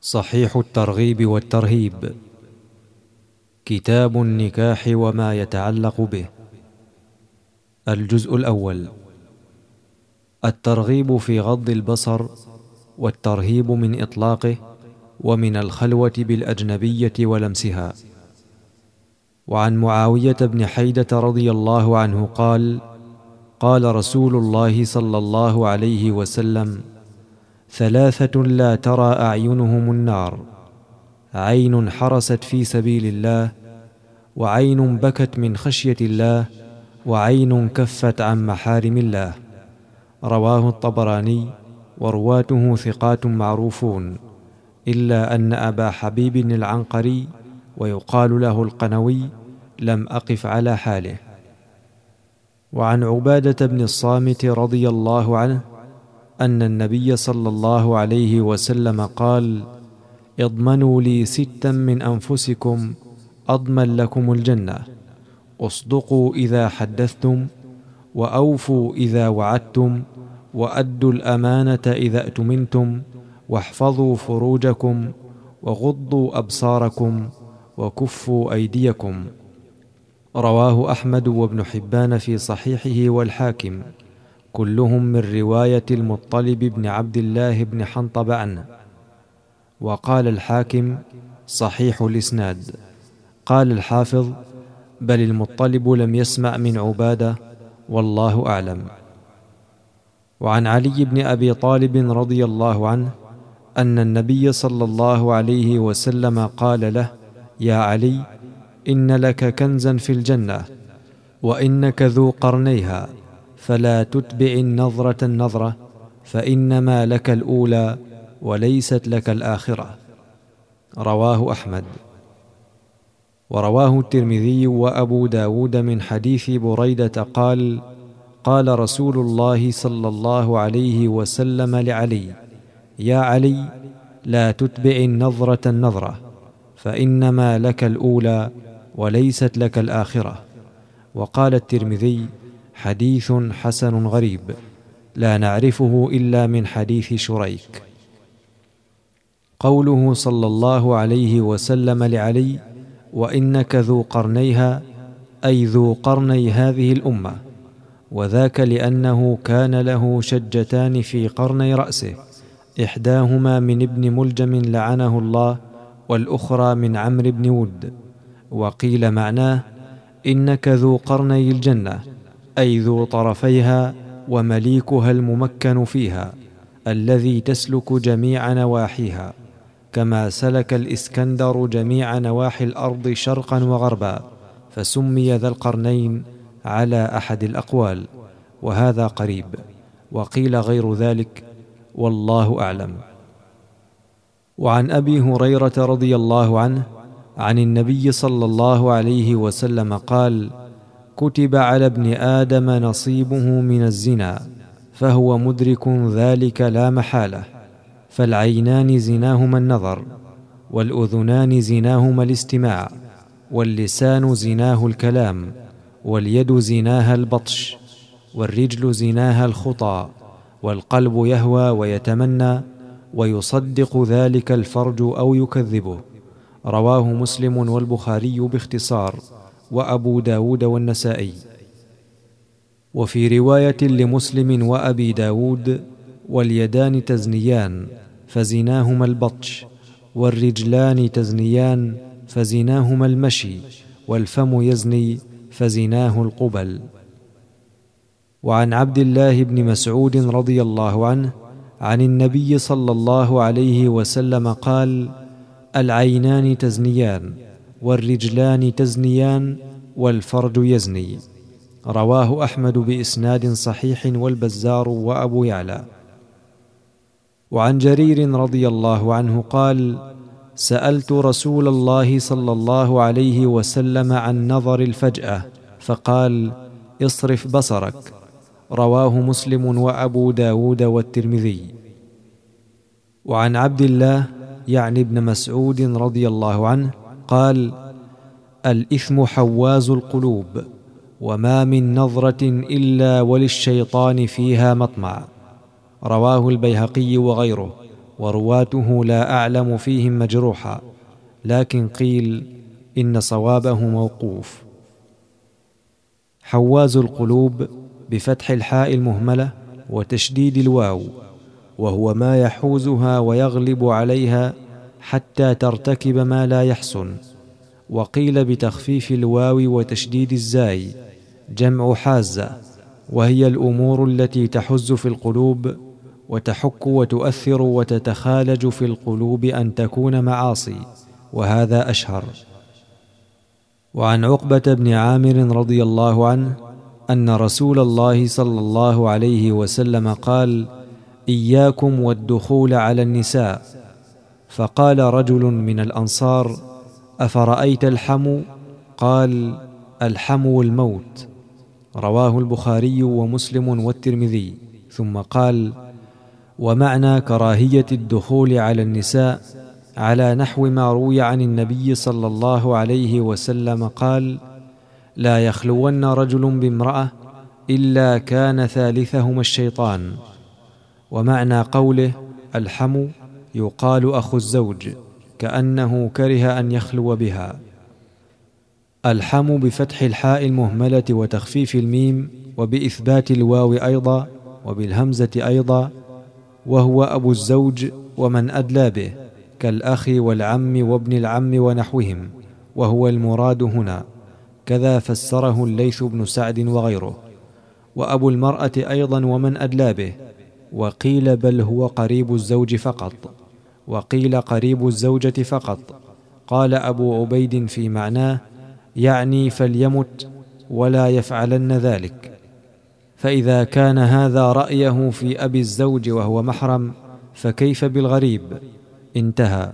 صحيح الترغيب والترهيب. كتاب النكاح وما يتعلق به. الجزء الأول. الترغيب في غض البصر، والترهيب من إطلاقه، ومن الخلوة بالأجنبية ولمسها. وعن معاوية بن حيدة رضي الله عنه قال: قال رسول الله صلى الله عليه وسلم: ثلاثة لا ترى أعينهم النار: عين حرست في سبيل الله، وعين بكت من خشية الله، وعين كفت عن محارم الله. رواه الطبراني، ورواته ثقات معروفون، إلا أن أبا حبيب العنقري ويقال له القنوي لم أقف على حاله. وعن عبادة بن الصامت رضي الله عنه أن النبي صلى الله عليه وسلم قال: اضمنوا لي 6 من أنفسكم أضمن لكم الجنة: اصدقوا إذا حدثتم، وأوفوا إذا وعدتم، وأدوا الأمانة إذا اؤتمنتم، واحفظوا فروجكم، وغضوا أبصاركم، وكفوا أيديكم. رواه أحمد وابن حبان في صحيحه والحاكم، كلهم من رواية المطلب بن عبد الله بن حنطب عنه. وقال الحاكم: صحيح الإسناد. قال الحافظ: بل المطلب لم يسمع من عبادة، والله أعلم. وعن علي بن أبي طالب رضي الله عنه أن النبي صلى الله عليه وسلم قال له: يا علي، إن لك كنزا في الجنة، وإنك ذو قرنيها، فلا تتبع النظرة النظرة، فإنما لك الأولى وليست لك الآخرة. رواه أحمد. ورواه الترمذي وأبو داود من حديث بريدة قال: قال رسول الله صلى الله عليه وسلم لعلي: يا علي، لا تتبع النظرة النظرة، فإنما لك الأولى وليست لك الآخرة. وقال الترمذي: حديث حسن غريب، لا نعرفه إلا من حديث شريك. قوله صلى الله عليه وسلم لعلي: وإنك ذو قرنيها، أي ذو قرني هذه الأمة، وذاك لأنه كان له شجتان في قرني رأسه، إحداهما من ابن ملجم لعنه الله، والأخرى من عمرو بن ود. وقيل معناه: إنك ذو قرني الجنة، أي ذو طرفيها، ومليكها الممكن فيها، الذي تسلك جميع نواحيها، كما سلك الإسكندر جميع نواحي الأرض شرقا وغربا، فسمي ذا القرنين على أحد الأقوال، وهذا قريب. وقيل غير ذلك، والله أعلم. وعن أبي هريرة رضي الله عنه عن النبي صلى الله عليه وسلم قال: كتب على ابن آدم نصيبه من الزنا، فهو مدرك ذلك لا محالة. فالعينان زناهما النظر، والأذنان زناهما الاستماع، واللسان زناه الكلام، واليد زناها البطش، والرجل زناها الخطى، والقلب يهوى ويتمنى، ويصدق ذلك الفرج أو يكذبه. رواه مسلم والبخاري باختصار، وأبو داود والنسائي. وفي رواية لمسلم وأبي داود: واليدان تزنيان، فزناهما البطش، والرجلان تزنيان، فزناهما المشي، والفم يزني، فزناه القبل. وعن عبد الله بن مسعود رضي الله عنه عن النبي صلى الله عليه وسلم قال: العينان تزنيان، والرجلان تزنيان، والفرج يزني. رواه أحمد بإسناد صحيح، والبزار وأبو يعلى. وعن جرير رضي الله عنه قال: سألت رسول الله صلى الله عليه وسلم عن نظر الفجأة، فقال: اصرف بصرك. رواه مسلم وأبو داود والترمذي. وعن عبد الله يعني ابن مسعود رضي الله عنه قال: الإثم حواز القلوب، وما من نظرة إلا وللشيطان فيها مطمع. رواه البيهقي وغيره، ورواته لا أعلم فيهم مجروحا، لكن قيل إن صوابه موقوف. حواز القلوب بفتح الحاء المهملة وتشديد الواو، وهو ما يحوزها ويغلب عليها حتى ترتكب ما لا يحسن. وقيل بتخفيف الواو وتشديد الزاي، جمع حازة، وهي الأمور التي تحز في القلوب وتحك وتؤثر وتتخالج في القلوب أن تكون معاصي، وهذا أشهر. وعن عقبة بن عامر رضي الله عنه أن رسول الله صلى الله عليه وسلم قال: إياكم والدخول على النساء. فقال رجل من الأنصار: أفرأيت الحمو؟ قال: الحمو الموت. رواه البخاري ومسلم والترمذي. ثم قال: ومعنى كراهية الدخول على النساء على نحو ما روي عن النبي صلى الله عليه وسلم قال: لا يخلون رجل بامرأة إلا كان ثالثهما الشيطان. ومعنى قوله الحمو يقال أخو الزوج، كأنه كره أن يخلو بها. الحمو بفتح الحاء المهملة وتخفيف الميم وبإثبات الواو أيضا وبالهمزة أيضا، وهو أبو الزوج ومن أدلى به كالأخ والعم وابن العم ونحوهم، وهو المراد هنا، كذا فسره الليث بن سعد وغيره. وأبو المرأة أيضا ومن أدلى به، وقيل بل هو قريب الزوج فقط، وقيل قريب الزوجة فقط. قال أبو عبيد في معناه: يعني فليمت ولا يفعلن ذلك. فإذا كان هذا رأيه في أبي الزوج وهو محرم، فكيف بالغريب؟ انتهى.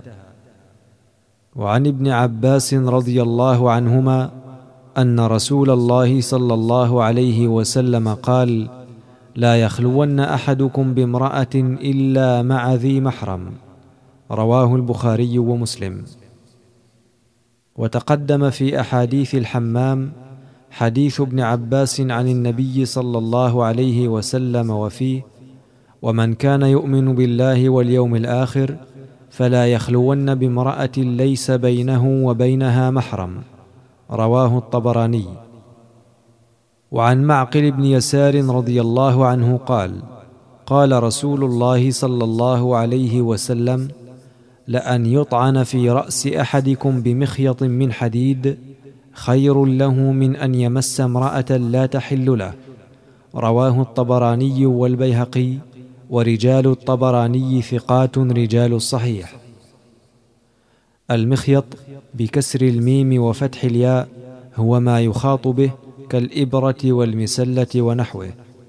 وعن ابن عباس رضي الله عنهما أن رسول الله صلى الله عليه وسلم قال: لا يخلون أحدكم بامرأة إلا مع ذي محرم. رواه البخاري ومسلم. وتقدم في أحاديث الحمام حديث ابن عباس عن النبي صلى الله عليه وسلم، وفيه: ومن كان يؤمن بالله واليوم الآخر فلا يخلون بامرأة ليس بينه وبينها محرم. رواه الطبراني. وعن معقل بن يسار رضي الله عنه قال: قال رسول الله صلى الله عليه وسلم: لأن يطعن في رأس أحدكم بمخيط من حديد خير له من أن يمس امرأة لا تحل له. رواه الطبراني والبيهقي، ورجال الطبراني ثقات رجال الصحيح. المخيط بكسر الميم وفتح الياء هو ما يخاط به كالإبرة والمسلة ونحوه.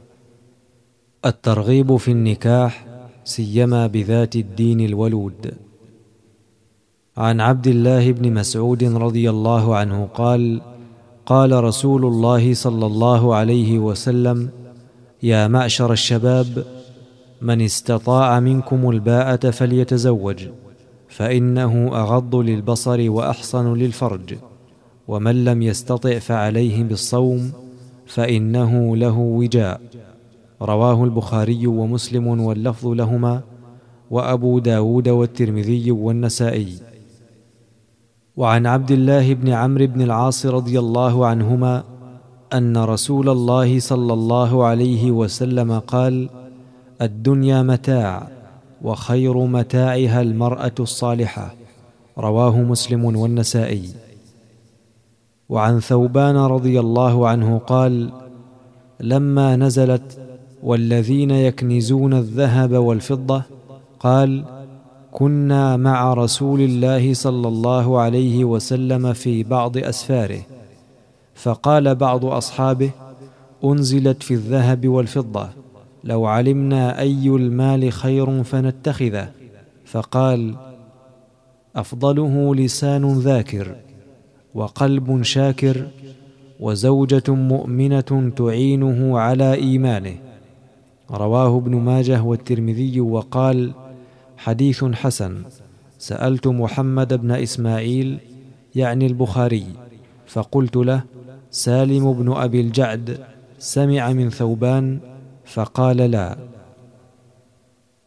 الترغيب في النكاح، سيما بذات الدين الولود. عن عبد الله بن مسعود رضي الله عنه قال: قال رسول الله صلى الله عليه وسلم: يا معشر الشباب، من استطاع منكم الباءة فليتزوج، فإنه أغض للبصر وأحصن للفرج، ومن لم يستطع فعليه بالصوم فإنه له وجاء. رواه البخاري ومسلم واللفظ لهما، وأبو داود والترمذي والنسائي. وعن عبد الله بن عمرو بن العاص رضي الله عنهما أن رسول الله صلى الله عليه وسلم قال: الدنيا متاع، وخير متاعها المرأة الصالحة. رواه مسلم والنسائي. وعن ثوبان رضي الله عنه قال: لما نزلت والذين يكنزون الذهب والفضة، قال: كنا مع رسول الله صلى الله عليه وسلم في بعض أسفاره، فقال بعض أصحابه: أنزلت في الذهب والفضة، لو علمنا أي المال خير فنتخذه. فقال: أفضله لسان ذاكر، وقلب شاكر، وزوجة مؤمنة تعينه على إيمانه. رواه ابن ماجه والترمذي، وقال: حديث حسن. سألت محمد بن إسماعيل يعني البخاري، فقلت له: سالم بن أبي الجعد سمع من ثوبان؟ فقال: لا.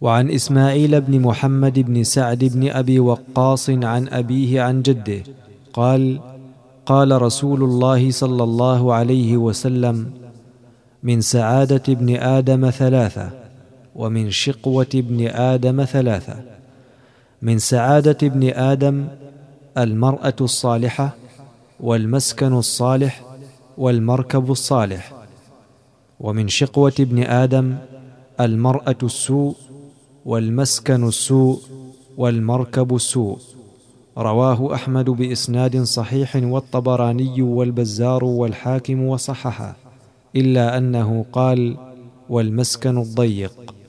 وعن إسماعيل بن محمد بن سعد بن أبي وقاص عن أبيه عن جده قال: قال رسول الله صلى الله عليه وسلم: من سعادة ابن آدم ثلاثة، ومن شقوة ابن آدم ثلاثة. من سعادة ابن آدم المرأة الصالحة، والمسكن الصالح، والمركب الصالح. ومن شقوة ابن آدم المرأة السوء، والمسكن السوء، والمركب السوء. رواه أحمد بإسناد صحيح، والطبراني والبزار والحاكم وصححه، إلا أنه قال: والمسكن الضيق.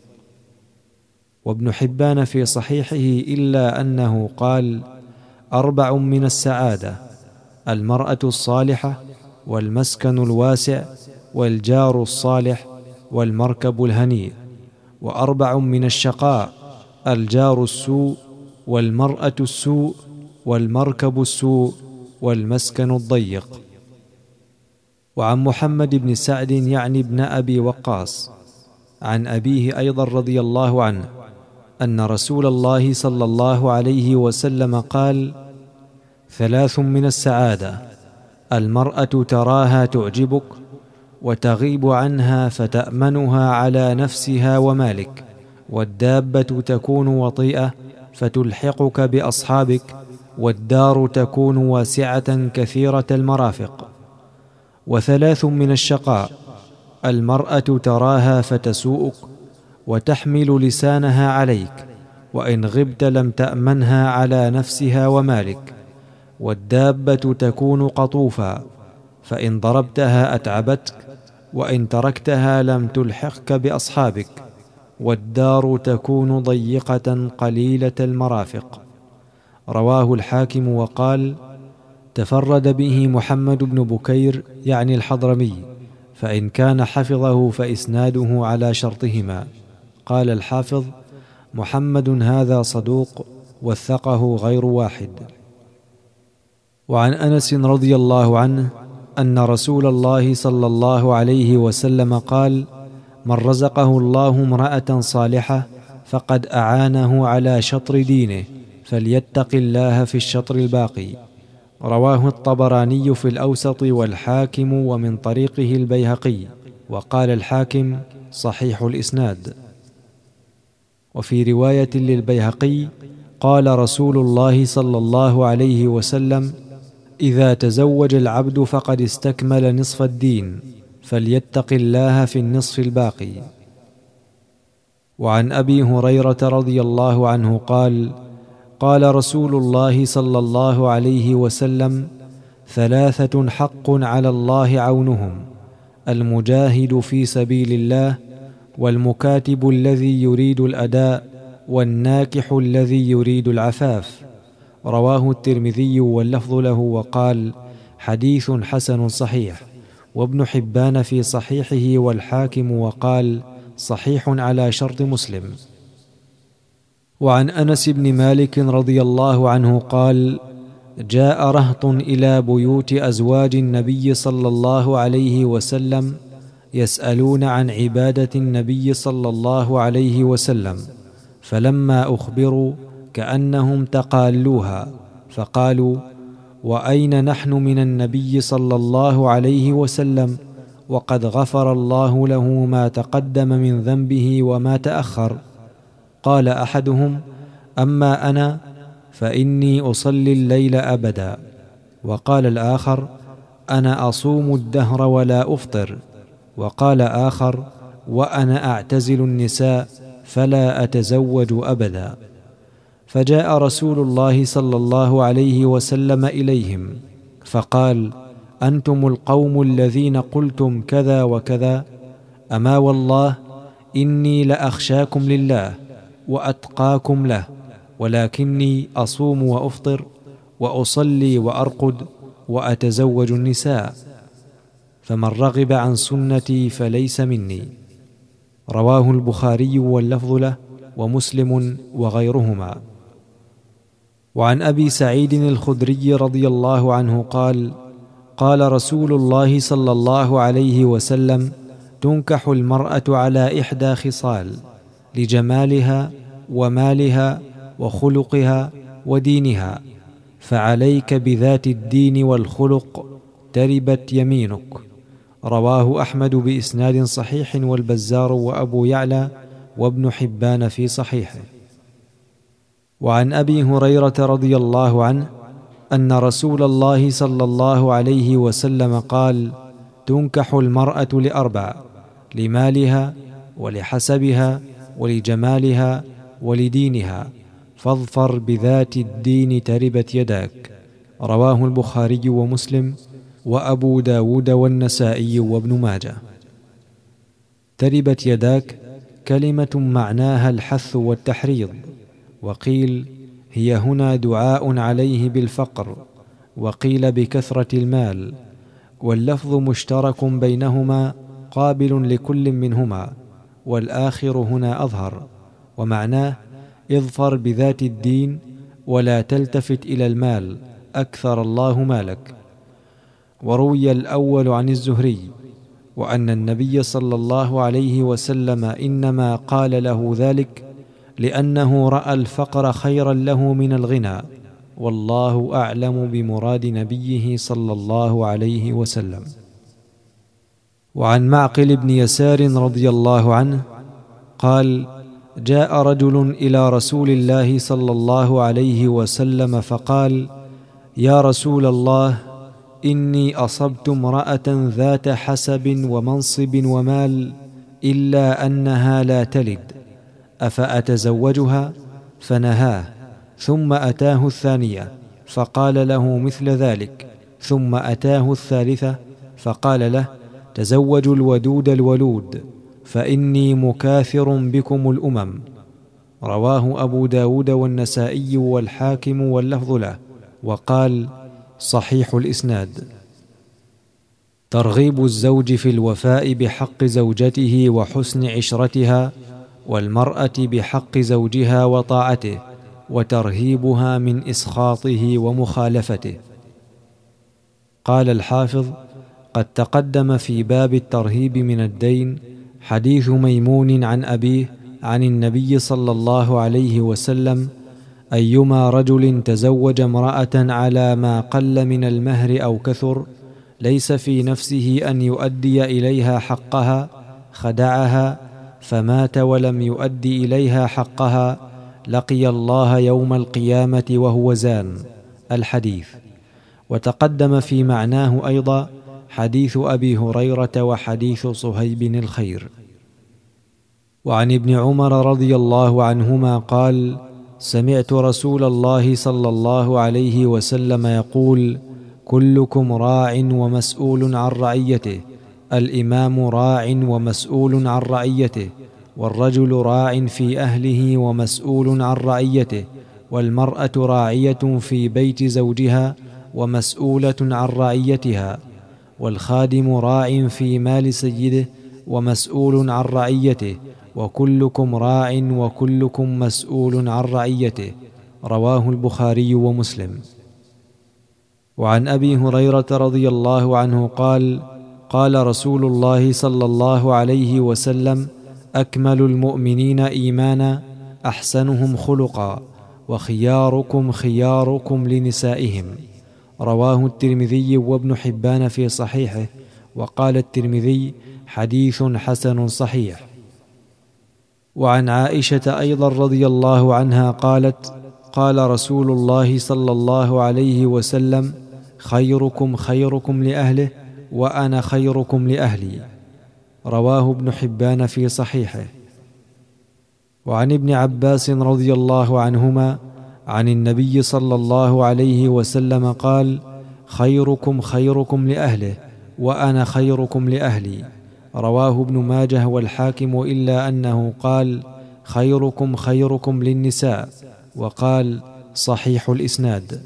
وابن حبان في صحيحه إلا أنه قال: 4 من السعادة: المرأة الصالحة، والمسكن الواسع، والجار الصالح، والمركب الهنيء. 4 من الشقاء: الجار السوء، والمرأة السوء، والمركب السوء، والمسكن الضيق. وعن محمد بن سعد يعني ابن أبي وقاص عن أبيه أيضا رضي الله عنه أن رسول الله صلى الله عليه وسلم قال: 3 من السعادة: المرأة تراها تعجبك وتغيب عنها فتأمنها على نفسها ومالك، والدابة تكون وطيئة فتلحقك بأصحابك، والدار تكون واسعة كثيرة المرافق. 3 من الشقاء: المرأة تراها فتسوءك وتحمل لسانها عليك، وإن غبت لم تأمنها على نفسها ومالك، والدابة تكون قطوفا فإن ضربتها أتعبتك، وإن تركتها لم تلحقك بأصحابك، والدار تكون ضيقة قليلة المرافق. رواه الحاكم وقال: تفرد به محمد بن بكير يعني الحضرمي، فإن كان حفظه فإسناده على شرطهما. قال الحافظ: محمد هذا صدوق، وثقه غير واحد. وعن أنس رضي الله عنه أن رسول الله صلى الله عليه وسلم قال: من رزقه الله امرأة صالحة فقد أعانه على شطر دينه، فليتق الله في الشطر الباقي. رواه الطبراني في الأوسط والحاكم ومن طريقه البيهقي، وقال الحاكم: صحيح الإسناد. وفي رواية للبيهقي قال رسول الله صلى الله عليه وسلم: إذا تزوج العبد فقد استكمل نصف الدين، فليتق الله في النصف الباقي. وعن أبي هريرة رضي الله عنه قال: قال رسول الله صلى الله عليه وسلم: 3 حق على الله عونهم: المجاهد في سبيل الله، والمكاتب الذي يريد الأداء، والناكح الذي يريد العفاف. رواه الترمذي واللفظ له، وقال: حديث حسن صحيح. وابن حبان في صحيحه، والحاكم وقال: صحيح على شرط مسلم. وعن أنس بن مالك رضي الله عنه قال: جاء رهط إلى بيوت أزواج النبي صلى الله عليه وسلم يسألون عن عبادة النبي صلى الله عليه وسلم، فلما أخبروا كأنهم تقالوها، فقالوا: وأين نحن من النبي صلى الله عليه وسلم وقد غفر الله له ما تقدم من ذنبه وما تأخر؟ قال أحدهم: أما أنا فإني أصلي الليل أبدا. وقال الآخر: أنا أصوم الدهر ولا أفطر. وقال آخر: وأنا أعتزل النساء فلا أتزوج أبدا. فجاء رسول الله صلى الله عليه وسلم إليهم فقال: أنتم القوم الذين قلتم كذا وكذا؟ أما والله إني لأخشاكم لله وأتقاكم له، ولكني أصوم وأفطر وأصلي وأرقد وأتزوج النساء، فمن رغب عن سنتي فليس مني. رواه البخاري واللفظ له، ومسلم وغيرهما. وعن أبي سعيد الخدري رضي الله عنه قال: قال رسول الله صلى الله عليه وسلم: تنكح المرأة على 1 خصال: لجمالها ومالها وخلقها ودينها، فعليك بذات الدين والخلق تربت يمينك. رواه أحمد بإسناد صحيح والبزار وأبو يعلى وابن حبان في صحيحه. وعن أبي هريرة رضي الله عنه أن رسول الله صلى الله عليه وسلم قال: تنكح المرأة لأربع: لمالها ولحسبها ولجمالها ولدينها، فاظفر بذات الدين تربت يداك. رواه البخاري ومسلم وأبو داود والنسائي وابن ماجه. تربت يداك كلمة معناها الحث والتحريض، وقيل هي هنا دعاء عليه بالفقر، وقيل بكثرة المال، واللفظ مشترك بينهما قابل لكل منهما، والآخر هنا أظهر، ومعناه اظفر بذات الدين ولا تلتفت إلى المال، أكثر الله مالك. وروي الأول عن الزهري، وأن النبي صلى الله عليه وسلم إنما قال له ذلك لأنه رأى الفقر خيرا له من الغنى، والله أعلم بمراد نبيه صلى الله عليه وسلم. وعن معقل بن يسار رضي الله عنه قال: جاء رجل إلى رسول الله صلى الله عليه وسلم فقال: يا رسول الله، إني أصبت امرأة ذات حسب ومنصب ومال، إلا أنها لا تلد، أفأتزوجها؟ فنهاه. ثم أتاه الثانية فقال له مثل ذلك، ثم أتاه الثالثة فقال له: تزوجوا الودود الولود، فإني مكاثر بكم الأمم. رواه أبو داود والنسائي والحاكم واللفظ له، وقال: صحيح الإسناد. ترغيب الزوج في الوفاء بحق زوجته وحسن عشرتها، والمرأة بحق زوجها وطاعته، وترهيبها من إسخاطه ومخالفته. قال الحافظ: قد تقدم في باب الترهيب من الدين حديث ميمون عن أبيه عن النبي صلى الله عليه وسلم: أيما رجل تزوج امرأة على ما قل من المهر أو كثر، ليس في نفسه أن يؤدي إليها حقها، خدعها فمات ولم يؤدي إليها حقها، لقي الله يوم القيامة وهو زان. الحديث. وتقدم في معناه أيضا حديث أبي هريرة وحديث صهيب الخير. وعن ابن عمر رضي الله عنهما قال: سمعت رسول الله صلى الله عليه وسلم يقول: كلكم راع ومسؤول عن رعيته، الإمام راع ومسؤول عن رعيته، والرجل راع في أهله ومسؤول عن رعيته، والمرأة راعية في بيت زوجها ومسؤولة عن رعيتها، والخادم راع في مال سيده ومسؤول عن رعيته، وكلكم راع وكلكم مسؤول عن رعيته. رواه البخاري ومسلم. وعن أبي هريرة رضي الله عنه قال: قال رسول الله صلى الله عليه وسلم: أكمل المؤمنين إيمانا أحسنهم خلقا، وخياركم خياركم لنسائهم. رواه الترمذي وابن حبان في صحيحه، وقال الترمذي: حديث حسن صحيح. وعن عائشة أيضا رضي الله عنها قالت: قال رسول الله صلى الله عليه وسلم: خيركم خيركم لأهله، وأنا خيركم لأهلي. رواه ابن حبان في صحيحه. وعن ابن عباس رضي الله عنهما عن النبي صلى الله عليه وسلم قال: خيركم خيركم لأهله، وأنا خيركم لأهلي. رواه ابن ماجه والحاكم، إلا أنه قال: خيركم خيركم للنساء، وقال: صحيح الإسناد.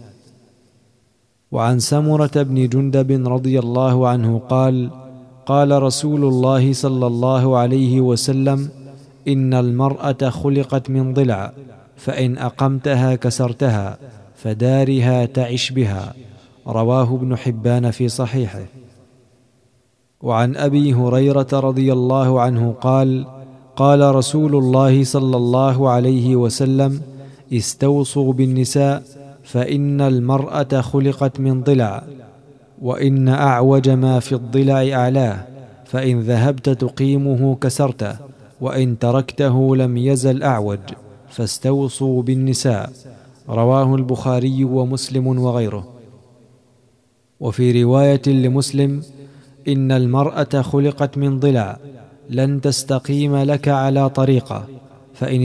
وعن سمرة بن جندب رضي الله عنه قال: قال رسول الله صلى الله عليه وسلم: إن المرأة خلقت من ضلع، فإن أقمتها كسرتها، فدارها تعش بها. رواه ابن حبان في صحيحه. وعن أبي هريرة رضي الله عنه قال: قال رسول الله صلى الله عليه وسلم: استوصوا بالنساء فإن المرأة خلقت من ضلع، وإن أعوج ما في الضلع أعلاه، فإن ذهبت تقيمه كسرته، وإن تركته لم يزل أعوج، فاستوصوا بالنساء. رواه البخاري ومسلم وغيره. وفي رواية لمسلم: إن المرأة خلقت من ضلع، لن تستقيم لك على طريقة، فإن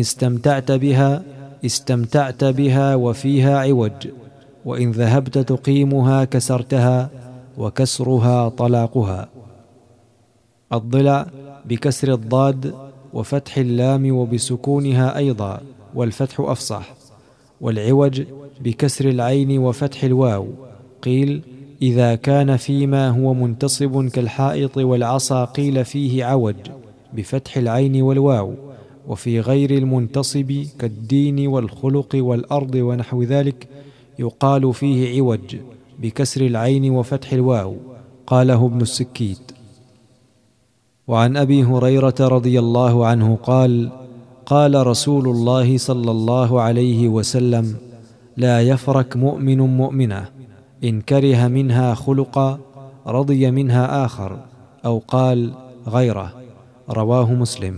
استمتعت بها وفيها عوج، وإن ذهبت تقيمها كسرتها، وكسرها طلاقها. الضلع بكسر الضاد وفتح اللام وبسكونها أيضا، والفتح أفصح. والعوج بكسر العين وفتح الواو. قيل: إذا كان فيما هو منتصب كالحائط والعصا قيل فيه عوج بفتح العين والواو، وفي غير المنتصب كالدين والخلق والأرض ونحو ذلك يقال فيه عوج بكسر العين وفتح الواو. قاله ابن السكيت. وعن أبي هريرة رضي الله عنه قال: قال رسول الله صلى الله عليه وسلم: لا يفرك مؤمن مؤمنة، إن كره منها خلقا رضي منها آخر، أو قال غيره. رواه مسلم.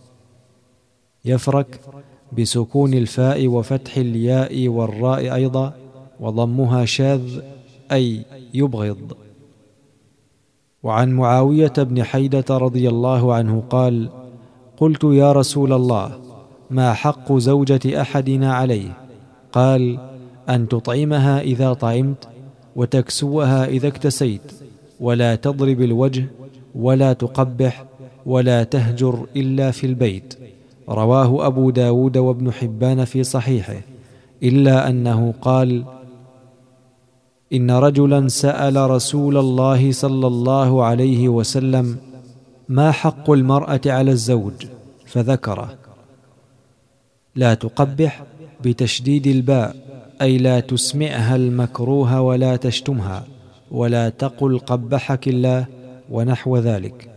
يفرك بسكون الفاء وفتح الياء والراء أيضا، وضمها شاذ، أي يبغض. وعن معاوية بن حيدة رضي الله عنه قال: قلت يا رسول الله، ما حق زوجة أحدنا عليه؟ قال: أن تطعمها إذا طعمت، وتكسوها إذا اكتسيت، ولا تضرب الوجه، ولا تقبح، ولا تهجر إلا في البيت. رواه أبو داود وابن حبان في صحيحه، إلا أنه قال: إن رجلا سأل رسول الله صلى الله عليه وسلم: ما حق المرأة على الزوج؟ فذكره. لا تقبح بتشديد الباء، أي لا تسمعها المكروه ولا تشتمها، ولا تقل قبحك الله، ونحو ذلك.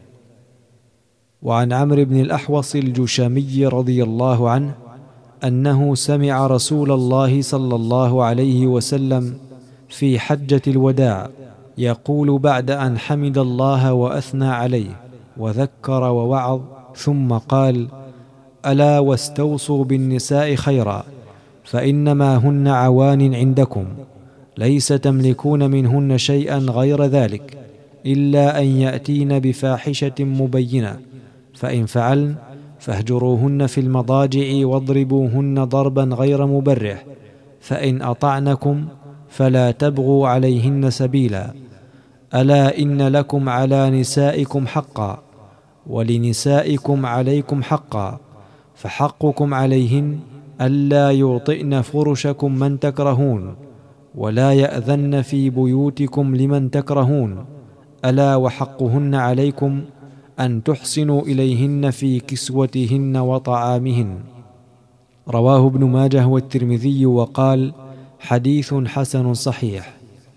وعن عمرو بن الأحوص الجشمي رضي الله عنه أنه سمع رسول الله صلى الله عليه وسلم في حجة الوداع يقول بعد أن حمد الله وأثنى عليه وذكر ووعظ، ثم قال: ألا واستوصوا بالنساء خيرا، فإنما هن عوان عندكم، ليس تملكون منهن شيئا غير ذلك، إلا أن يأتين بفاحشة مبينة، فإن فعلن فاهجروهن في المضاجع واضربوهن ضربا غير مبرح، فإن أطعنكم فلا تبغوا عليهن سبيلا. ألا إن لكم على نسائكم حقا، ولنسائكم عليكم حقا، فحقكم عليهن ألا يوطئن فرشكم من تكرهون، ولا يأذن في بيوتكم لمن تكرهون. ألا وحقهن عليكم أن تحسنوا إليهن في كسوتهن وطعامهن. رواه ابن ماجه والترمذي وقال: حديث حسن صحيح.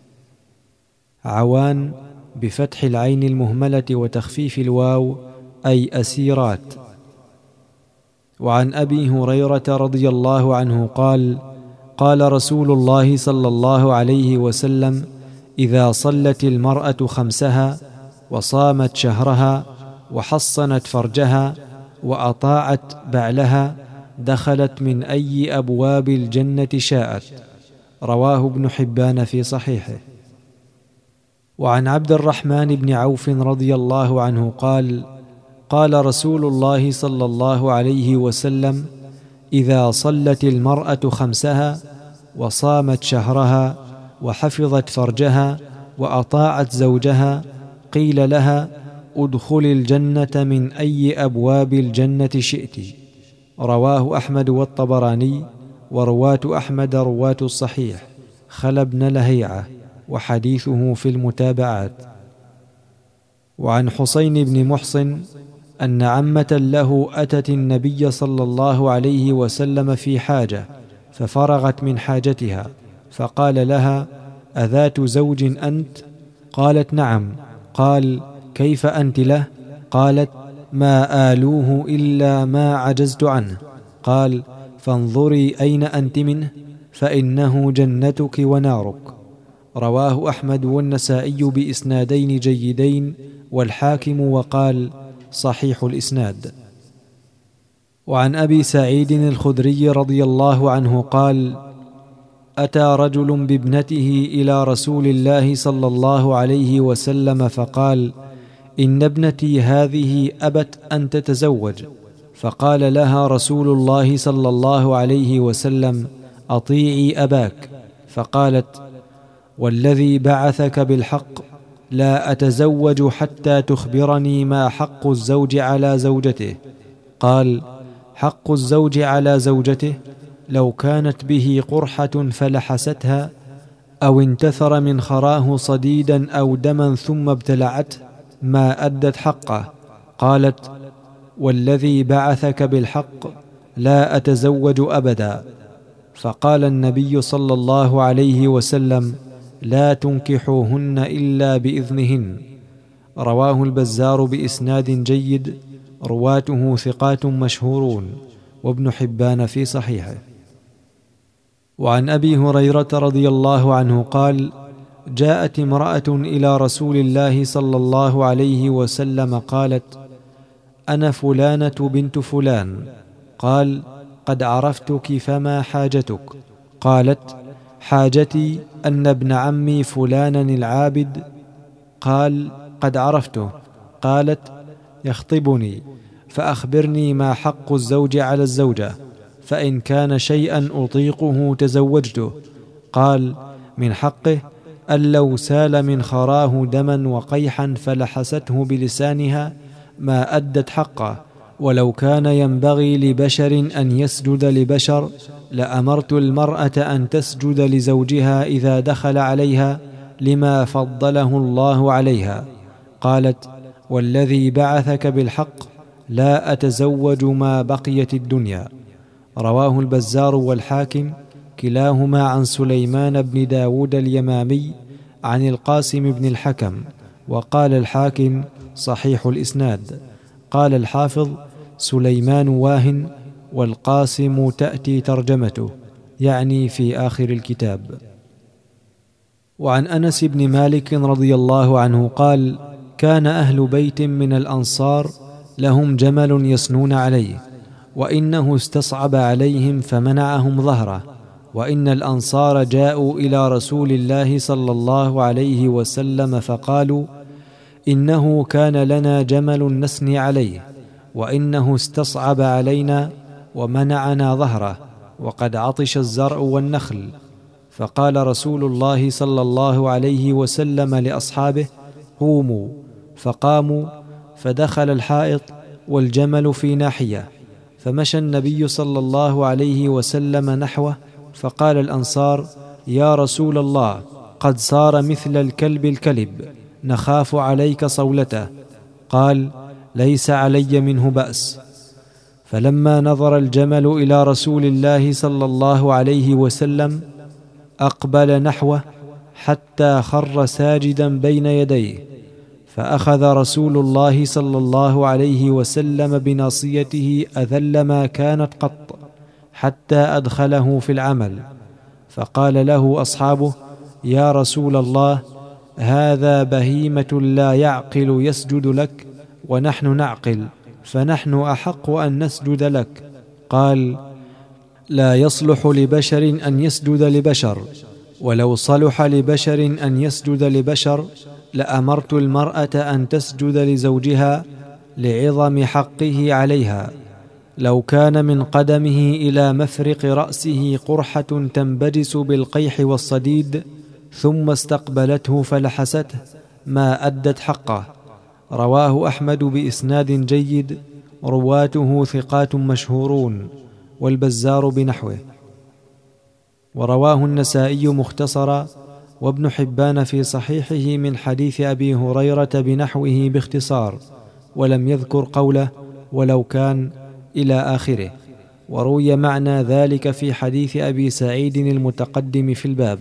عوان بفتح العين المهملة وتخفيف الواو، أي أسيرات. وعن أبي هريرة رضي الله عنه قال: قال رسول الله صلى الله عليه وسلم: إذا صلت المرأة خمسها، وصامت شهرها، وحصنت فرجها، وأطاعت بعلها، دخلت من أي أبواب الجنة شاءت. رواه ابن حبان في صحيحه. وعن عبد الرحمن بن عوف رضي الله عنه قال: قال رسول الله صلى الله عليه وسلم: إذا صلت المرأة خمسها، وصامت شهرها، وحفظت فرجها، وأطاعت زوجها، قيل لها: ادخل الجنة من أي أبواب الجنة شئت. رواه أحمد والطبراني، ورواة أحمد رواة الصحيح خل بن لهيعة، وحديثه في المتابعات. وعن حسين بن محصن أن عمة له أتت النبي صلى الله عليه وسلم في حاجة، ففرغت من حاجتها، فقال لها: أذات زوج أنت؟ قالت: نعم. قال: كيف أنت له؟ قالت: ما آلوه إلا ما عجزت عنه. قال: فانظري أين أنت منه، فإنه جنتك ونارك. رواه أحمد والنسائي بإسنادين جيدين، والحاكم وقال: صحيح الإسناد. وعن أبي سعيد الخدري رضي الله عنه قال: أتى رجل بابنته إلى رسول الله صلى الله عليه وسلم فقال: إن ابنتي هذه أبت أن تتزوج. فقال لها رسول الله صلى الله عليه وسلم: أطيعي أباك. فقالت: والذي بعثك بالحق لا أتزوج حتى تخبرني ما حق الزوج على زوجته. قال: حق الزوج على زوجته لو كانت به قرحة فلحستها، أو انتثر من خراه صديدا أو دما ثم ابتلعته، ما أدت حقه. قالت: والذي بعثك بالحق لا أتزوج أبدا. فقال النبي صلى الله عليه وسلم: لا تنكحوهن إلا بإذنهن. رواه البزار بإسناد جيد، رواته ثقات مشهورون، وابن حبان في صحيحه. وعن أبي هريرة رضي الله عنه قال: جاءت امرأة إلى رسول الله صلى الله عليه وسلم قالت: أنا فلانة بنت فلان. قال: قد عرفتك، فما حاجتك؟ قالت: حاجتي أن ابن عمي فلانا العابد. قال: قد عرفته. قالت: يخطبني، فأخبرني ما حق الزوج على الزوجة، فإن كان شيئا أطيقه تزوجته. قال: من حقه أن لو سال من خراه دما وقيحا فلحسته بلسانها ما أدت حقه، ولو كان ينبغي لبشر أن يسجد لبشر لأمرت المرأة أن تسجد لزوجها إذا دخل عليها لما فضله الله عليها. قالت: والذي بعثك بالحق لا أتزوج ما بقيت الدنيا. رواه البزار والحاكم كلاهما عن سليمان بن داود اليمامي عن القاسم بن الحكم، وقال الحاكم: صحيح الإسناد. قال الحافظ: سليمان واهن، والقاسم تأتي ترجمته، يعني في آخر الكتاب. وعن أنس بن مالك رضي الله عنه قال: كان أهل بيت من الأنصار لهم جمل يسنون عليه، وإنه استصعب عليهم فمنعهم ظهره، وإن الأنصار جاءوا إلى رسول الله صلى الله عليه وسلم فقالوا: إنه كان لنا جمل نسني عليه، وإنه استصعب علينا ومنعنا ظهره، وقد عطش الزرع والنخل. فقال رسول الله صلى الله عليه وسلم لأصحابه: قوموا. فقاموا، فدخل الحائط والجمل في ناحية، فمشى النبي صلى الله عليه وسلم نحوه، فقال الأنصار: يا رسول الله، قد صار مثل الكلب الكلب، نخاف عليك صولته. قال: ليس علي منه بأس. فلما نظر الجمل إلى رسول الله صلى الله عليه وسلم أقبل نحوه حتى خر ساجدا بين يديه، فأخذ رسول الله صلى الله عليه وسلم بناصيته أذل ما كانت قط حتى أدخله في العمل، فقال له أصحابه: يا رسول الله، هذا بهيمة لا يعقل يسجد لك، ونحن نعقل، فنحن أحق أن نسجد لك. قال: لا يصلح لبشر أن يسجد لبشر، ولو صلح لبشر أن يسجد لبشر لأمرت المرأة أن تسجد لزوجها لعظم حقه عليها. لو كان من قدمه إلى مفرق رأسه قرحة تنبجس بالقيح والصديد ثم استقبلته فلحسته ما أدت حقه. رواه أحمد بإسناد جيد، رواته ثقات مشهورون، والبزار بنحوه. ورواه النسائي مختصرا، وابن حبان في صحيحه من حديث أبي هريرة بنحوه باختصار، ولم يذكر قوله ولو كان إلى آخره. وروي معنى ذلك في حديث أبي سعيد المتقدم في الباب.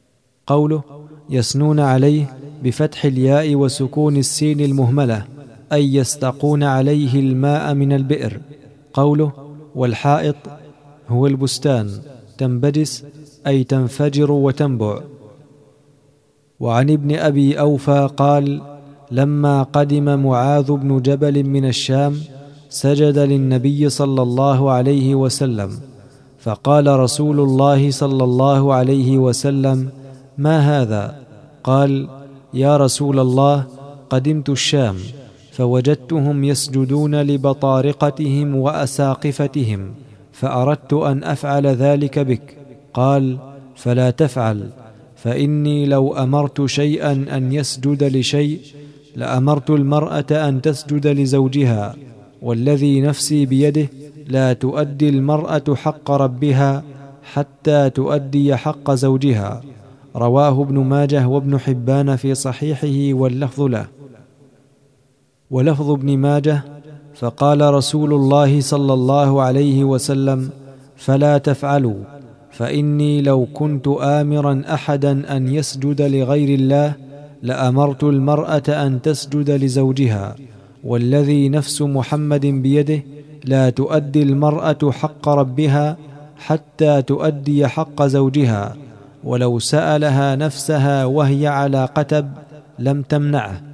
قوله يسنون عليه بفتح الياء وسكون السين المهملة، أي يستقون عليه الماء من البئر. قوله والحائط هو البستان، تنبجس أي تنفجر وتنبع. وعن ابن أبي أوفى قال لما قدم معاذ بن جبل من الشام سجد للنبي صلى الله عليه وسلم، فقال رسول الله صلى الله عليه وسلم ما هذا؟ قال يا رسول الله قدمت الشام فوجدتهم يسجدون لبطارقتهم وأساقفتهم، فأردت أن أفعل ذلك بك. قال فلا تفعل، فإني لو أمرت شيئا أن يسجد لشيء لأمرت المرأة أن تسجد لزوجها، والذي نفسي بيده لا تؤدي المرأة حق ربها حتى تؤدي حق زوجها. رواه ابن ماجه وابن حبان في صحيحه واللفظ له. ولفظ ابن ماجه فقال رسول الله صلى الله عليه وسلم فلا تفعلوا، فإني لو كنت آمرا أحدا أن يسجد لغير الله لأمرت المرأة أن تسجد لزوجها، والذي نفس محمد بيده لا تؤدي المرأة حق ربها حتى تؤدي حق زوجها، ولو سألها نفسها وهي على قتب لم تمنعه.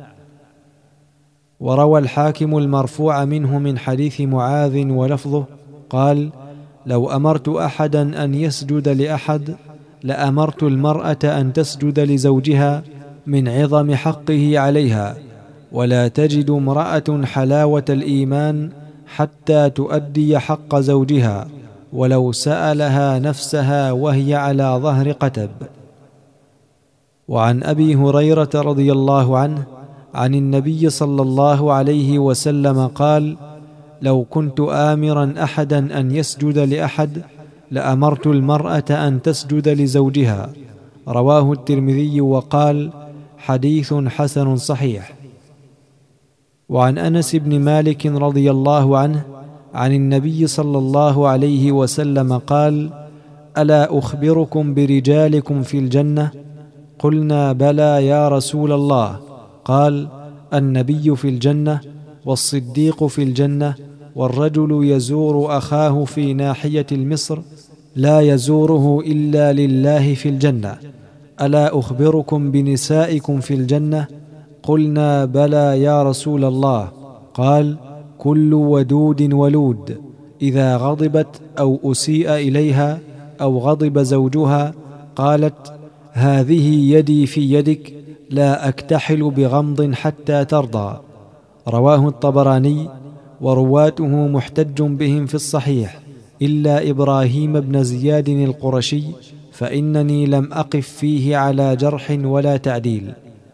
وروى الحاكم المرفوع منه من حديث معاذ ولفظه قال لو أمرت أحدا أن يسجد لأحد لأمرت المرأة أن تسجد لزوجها من عظم حقه عليها، ولا تجد امرأة حلاوة الإيمان حتى تؤدي حق زوجها ولو سألها نفسها وهي على ظهر قتب. وعن أبي هريرة رضي الله عنه عن النبي صلى الله عليه وسلم قال لو كنت آمرا أحدا أن يسجد لأحد لأمرت المرأة أن تسجد لزوجها. رواه الترمذي وقال حديث حسن صحيح. وعن أنس بن مالك رضي الله عنه عن النبي صلى الله عليه وسلم قال ألا أخبركم برجالكم في الجنة؟ قلنا بلى يا رسول الله. قال النبي في الجنة، والصديق في الجنة، والرجل يزور أخاه في ناحية المصر لا يزوره إلا لله في الجنة. ألا أخبركم بنسائكم في الجنة؟ قلنا بلى يا رسول الله. قال كل ودود ولود إذا غضبت أو أسيء إليها أو غضب زوجها قالت هذه يدي في يدك لا أكتحل بغمض حتى ترضى. رواه الطبراني، ورواته محتج بهم في الصحيح إلا إبراهيم بن زياد القرشي، فإنني لم أقف فيه على جرح ولا تعديل.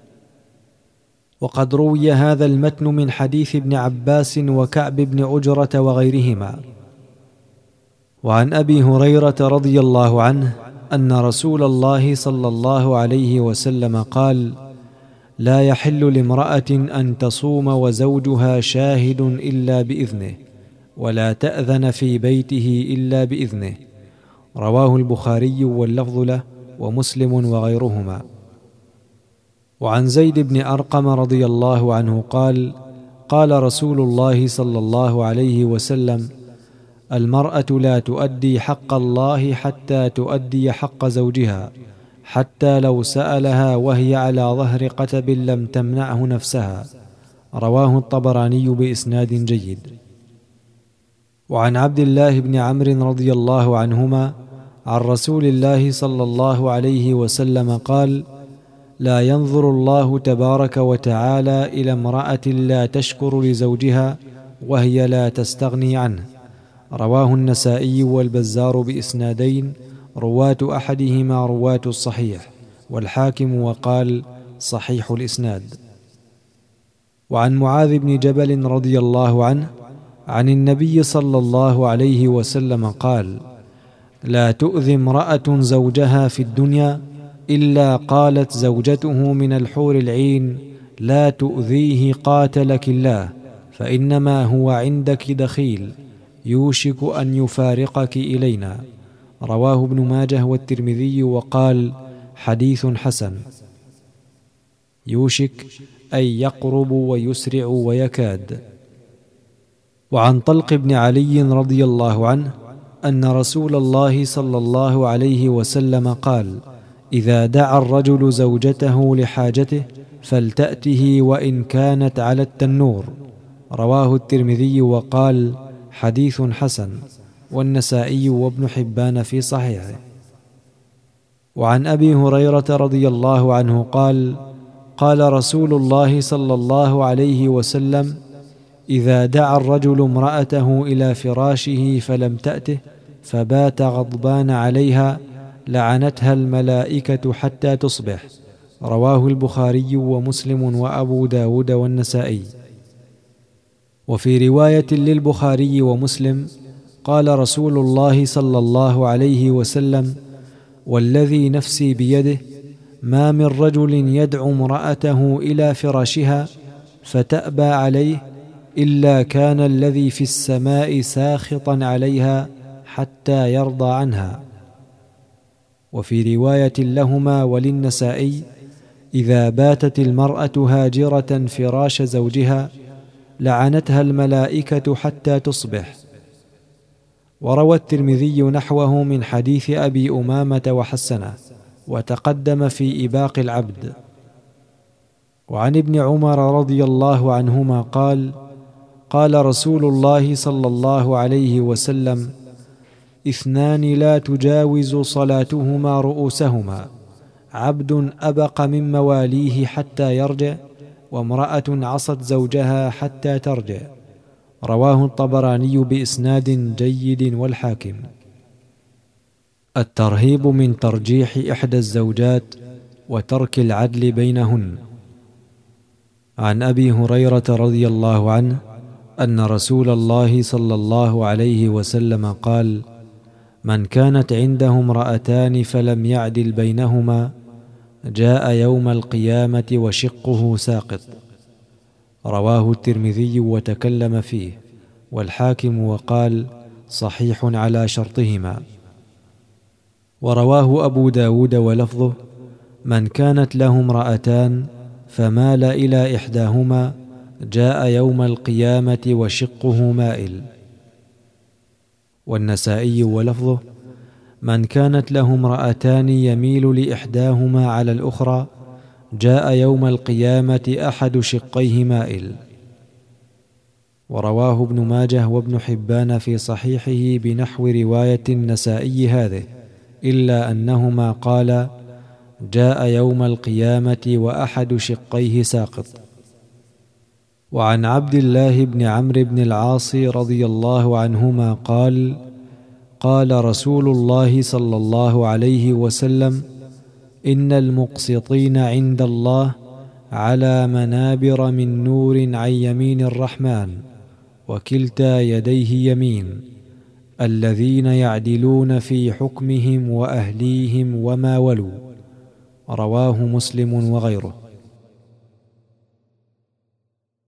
وقد روي هذا المتن من حديث ابن عباس وكعب بن عجرة وغيرهما. وعن أبي هريرة رضي الله عنه أن رسول الله صلى الله عليه وسلم قال لا يحل لامرأة أن تصوم وزوجها شاهد إلا بإذنه، ولا تأذن في بيته إلا بإذنه. رواه البخاري واللفظ له ومسلم وغيرهما. وعن زيد بن أرقم رضي الله عنه قال قال رسول الله صلى الله عليه وسلم المرأة لا تؤدي حق الله حتى تؤدي حق زوجها، حتى لو سألها وهي على ظهر قتب لم تمنعه نفسها. رواه الطبراني بإسناد جيد. وعن عبد الله بن عمرو رضي الله عنهما عن رسول الله صلى الله عليه وسلم قال لا ينظر الله تبارك وتعالى إلى امرأة لا تشكر لزوجها وهي لا تستغني عنه. رواه النسائي والبزار بإسنادين، رواة أحدهما رواة الصحيح، والحاكم وقال صحيح الإسناد. وعن معاذ بن جبل رضي الله عنه عن النبي صلى الله عليه وسلم قال لا تؤذي امرأة زوجها في الدنيا إلا قالت زوجته من الحور العين لا تؤذيه قاتلك الله، فإنما هو عندك دخيل يوشك أن يفارقك إلينا. رواه ابن ماجه والترمذي وقال حديث حسن. يوشك أي يقرب ويسرع ويكاد. وعن طلق بن علي رضي الله عنه أن رسول الله صلى الله عليه وسلم قال: إذا دعا الرجل زوجته لحاجته فلتأته وإن كانت على التنور. رواه الترمذي وقال: حديث حسن، والنسائي وابن حبان في صحيحه. وعن أبي هريرة رضي الله عنه قال: قال رسول الله صلى الله عليه وسلم: إذا دعا الرجل امرأته إلى فراشه فلم تأته فبات غضبان عليها لعنتها الملائكة حتى تصبح. رواه البخاري ومسلم وأبو داود والنسائي. وفي رواية للبخاري ومسلم قال رسول الله صلى الله عليه وسلم: والذي نفسي بيده ما من رجل يدعو امرأته إلى فراشها فتأبى عليه إلا كان الذي في السماء ساخطا عليها حتى يرضى عنها. وفي رواية لهما وللنسائي: إذا باتت المرأة هاجرة فراش زوجها لعنتها الملائكة حتى تصبح. وروى الترمذي نحوه من حديث أبي أمامة وحسنه، وتقدم في إباق العبد. وعن ابن عمر رضي الله عنهما قال: قال رسول الله صلى الله عليه وسلم: اثنان لا تجاوز صلاتهما رؤوسهما: عبد أبق من مواليه حتى يرجع، وامرأة عصت زوجها حتى ترجع. رواه الطبراني بإسناد جيد والحاكم. الترهيب من ترجيح إحدى الزوجات وترك العدل بينهن. عن أبي هريرة رضي الله عنه أن رسول الله صلى الله عليه وسلم قال: من كانت عنده امرأتان فلم يعدل بينهما جاء يوم القيامة وشقه ساقط. رواه الترمذي وتكلم فيه، والحاكم وقال: صحيح على شرطهما. ورواه أبو داود ولفظه: من كانت له امرأتان فمال إلى إحداهما جاء يوم القيامة وشقه مائل. والنسائي ولفظه: من كانت له امرأتان يميل لإحداهما على الأخرى جاء يوم القيامة أحد شقيه مائل. ورواه ابن ماجه وابن حبان في صحيحه بنحو رواية النسائي هذه، إلا أنهما قالا: جاء يوم القيامة وأحد شقيه ساقط. وعن عبد الله بن عمرو بن العاص رضي الله عنهما قال: قال رسول الله صلى الله عليه وسلم: إن المقسطين عند الله على منابر من نور عن يمين الرحمن وكلتا يديه يمين، الذين يعدلون في حكمهم وأهليهم وما ولوا. رواه مسلم وغيره.